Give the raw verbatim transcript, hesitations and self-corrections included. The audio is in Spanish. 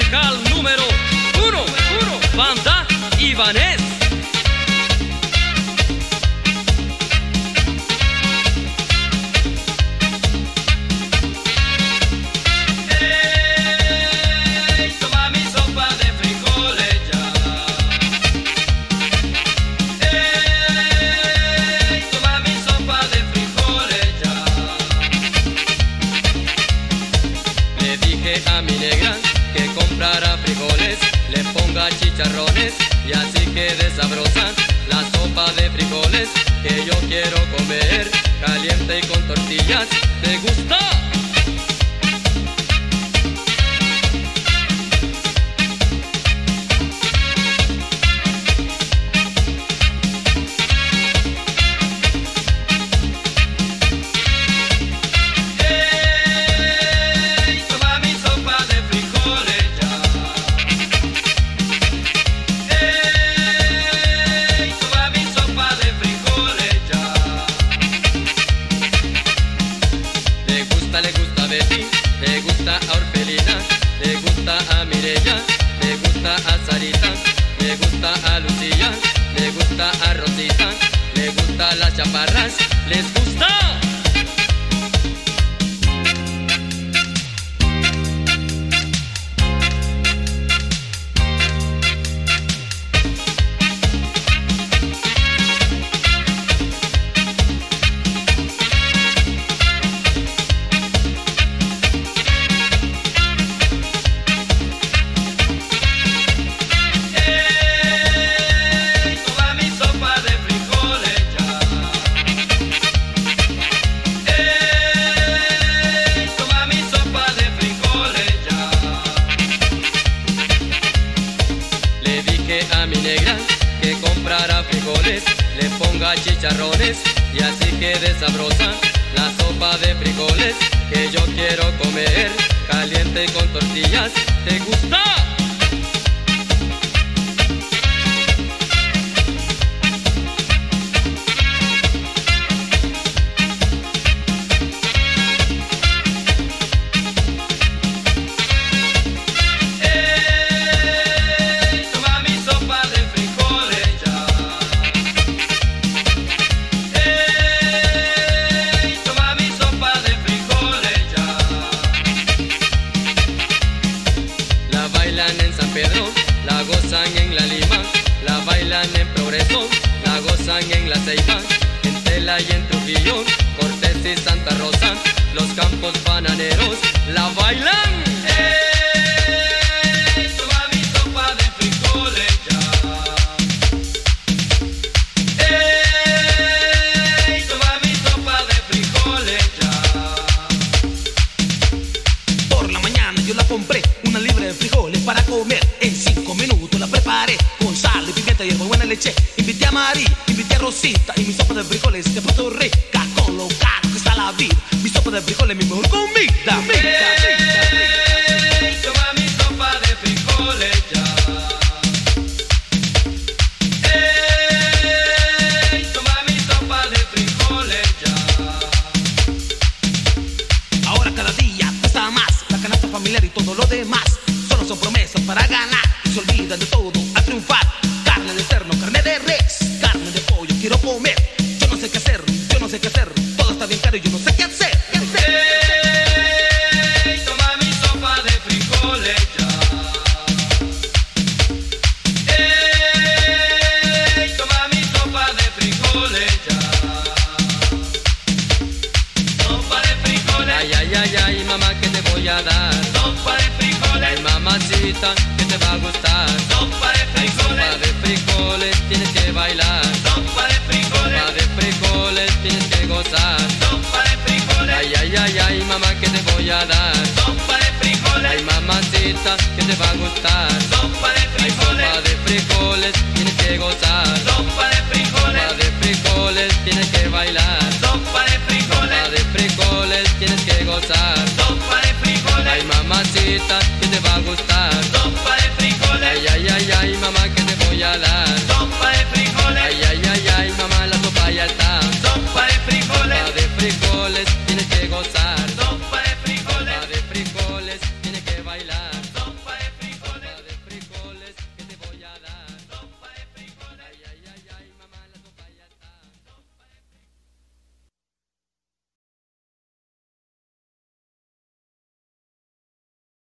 musical número uno, uno, Banda Ibanez. A mi negra que comprara frijoles, le ponga chicharrones y así quede sabrosa la sopa de frijoles que yo quiero comer, caliente y con tortillas. ¿Te gusta? Le gusta a Betty, le gusta a Orfelina, le gusta a Mireya, le gusta a Sarita, le gusta a Lucía, le gusta a Rosita, le gusta a las chaparras, ¿les gusta? A mi negra que comprara frijoles, le ponga chicharrones y así quede sabrosa la sopa de frijoles que yo quiero comer, caliente y con tortillas. ¿Te gusta? En San Pedro, la gozan en La Lima, la bailan en Progreso, la gozan en La Ceiba, en Tela y en Trujillo, Cortés y Santa Rosa, los campos bananeros, la bailan. ¡Ey! Toma mi sopa de frijoles ya. ¡Ey! Toma mi sopa de frijoles ya. Por la mañana yo la compré, una libra de frijoles para comer. En cinco minutos la preparé con sal y pimienta y muy buena leche. Invité a María, invité a Rosita y mi sopa de frijoles se puso rica. Con lo caro que está la vida, mi sopa de frijoles mi mejor comida. Hey, toma mi sopa de frijoles ya. Hey, toma mi sopa de frijoles ya. Ahora cada día cuesta más la canasta familiar y todo lo demás. Solo son promesas para ganar y se olvidan de todo al triunfar. Carne de cerdo, carne de res, carne de pollo quiero comer. Yo no sé qué hacer, yo no sé qué hacer. Todo está bien caro y yo no sé qué hacer. ¿Qué hacer? Hey, toma mi sopa de frijoles ya. Hey, toma mi sopa de frijoles ya. Sopa de frijoles. Ay, ay, ay, ay, mamá, ¿qué te voy a dar? Sopa de frijoles. Ay, mamacita, que te va a gustar. Sopa de frijoles. Sopa de frijoles, tienes que bailar. Sopa de frijoles. Sopa de frijoles, tienes que gozar. Sopa de frijoles. Ay, ay, ay, ay, mamá, que te voy a dar. Sopa de frijoles. Ay, mamacita, que te va a gustar.